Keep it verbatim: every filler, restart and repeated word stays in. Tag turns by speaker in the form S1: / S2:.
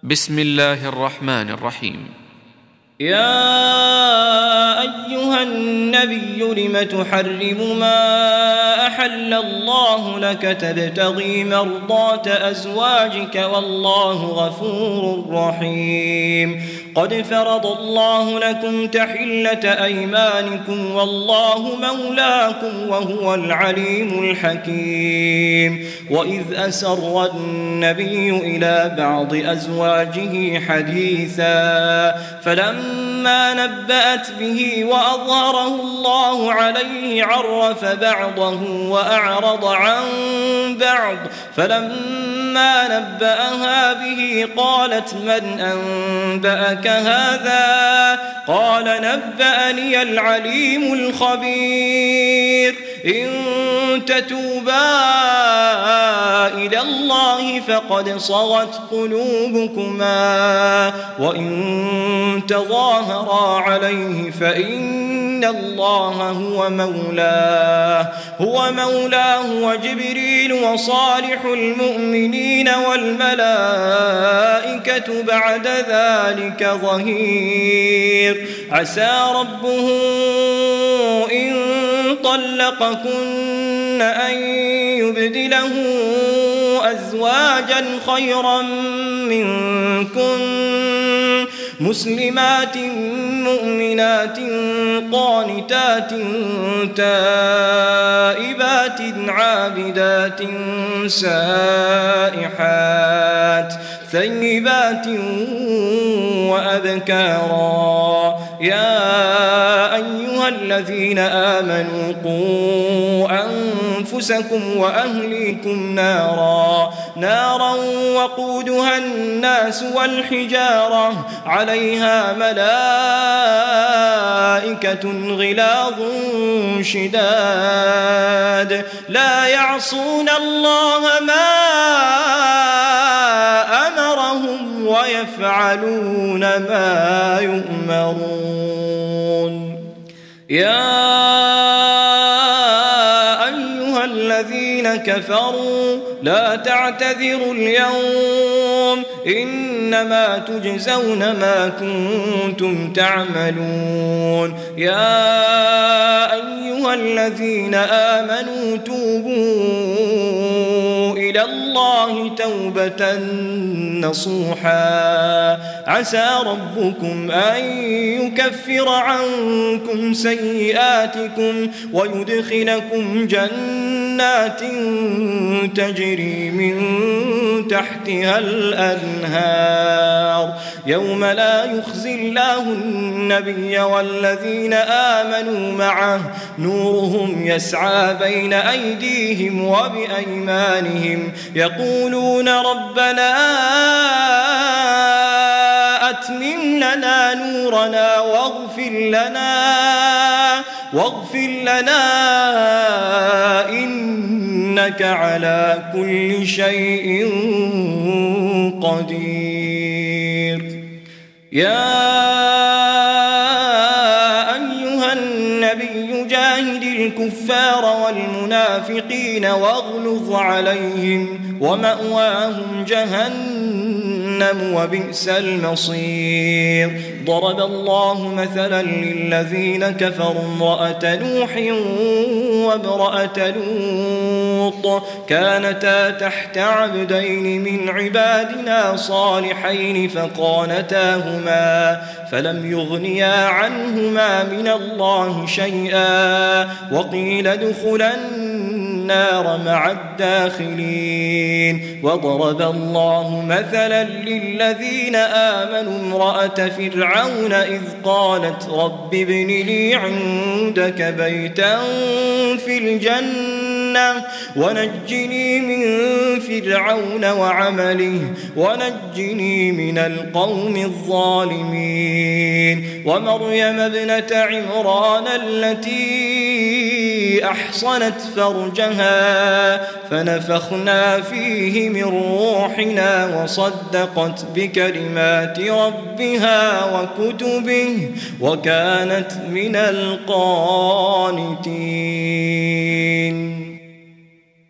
S1: بسم الله الرحمن الرحيم.
S2: يا أيها النبي لم تحرم ما أحل الله لك تبتغي مرضات أزواجك والله غفور رحيم. قد فرض الله لكم تحلة أيمانكم والله مولاكم وهو العليم الحكيم. وإذ أسر النبي إلى بعض أزواجه حديثا فلما نبأت به وأظهره الله عليه عرف بعضه وأعرض عن بعض فلما نبأها به قالت من أنبأك هذا؟ قال نبأني العليم الخبير. إن تتوبا إلى الله فقد صغت قلوبكما وإن تظاهرا عليه فإن الله هو مولاه هو مولاه وجبريل وصالح المؤمنين والملائكة بعد ذلك ظهير. عسى ربه إن طلقكن أن يبدله أزواجا خيرا منكن مسلمات مؤمنات قانتات تائبات عابدات سائحات ثيبات وأبكارا. يا أيها الذين آمنوا قوا أنفسكم وأهليكم نارا نارا وقودها الناس والحجارة عليها ملائكة غلاظ شداد لا يعصون الله ما أمرهم ويفعلون ما يؤمرون. يا أيها الذين كفروا لا تعتذروا اليوم إنما تجزون ما كنتم تعملون. يا أيها الذين آمنوا توبوا إلى الله توبة نصوحا عسى ربكم أن يكفر عنكم سيئاتكم ويدخلكم جنات تجري من تحتها الأنهار يوم لا يخزي الله النبي والذين آمنوا معه نورهم يسعى بين أيديهم وبأيمانهم يقولون ربنا أتمم لنا نورنا واغفر لنا واغفر لنا إنك على كل شيء قدير. يا أيها النبي جاهد الكفار والمنافقين واغلظ عليهم ومأواهم جهنم وبئس المصير. ضرب الله مثلا للذين كفروا امرأة نوح وامرأة لوط كانتا تحت عبدين من عبادنا صالحين فخانتاهما فلم يغنيا عنهما من الله شيئا وقيل ادخلا النار مع الداخلين. وضرب الله مثلا للذين آمنوا امرأة فرعون إذ قالت رب ابن لي عندك بيتا في الجنة ونجني من فرعون وعمله ونجني من القوم الظالمين. ومريم ابنة عمران التي أحصنت فرجها فنفخنا فيه من روحنا وصدقت بكلمات ربها وكتبه وكانت من القانتين.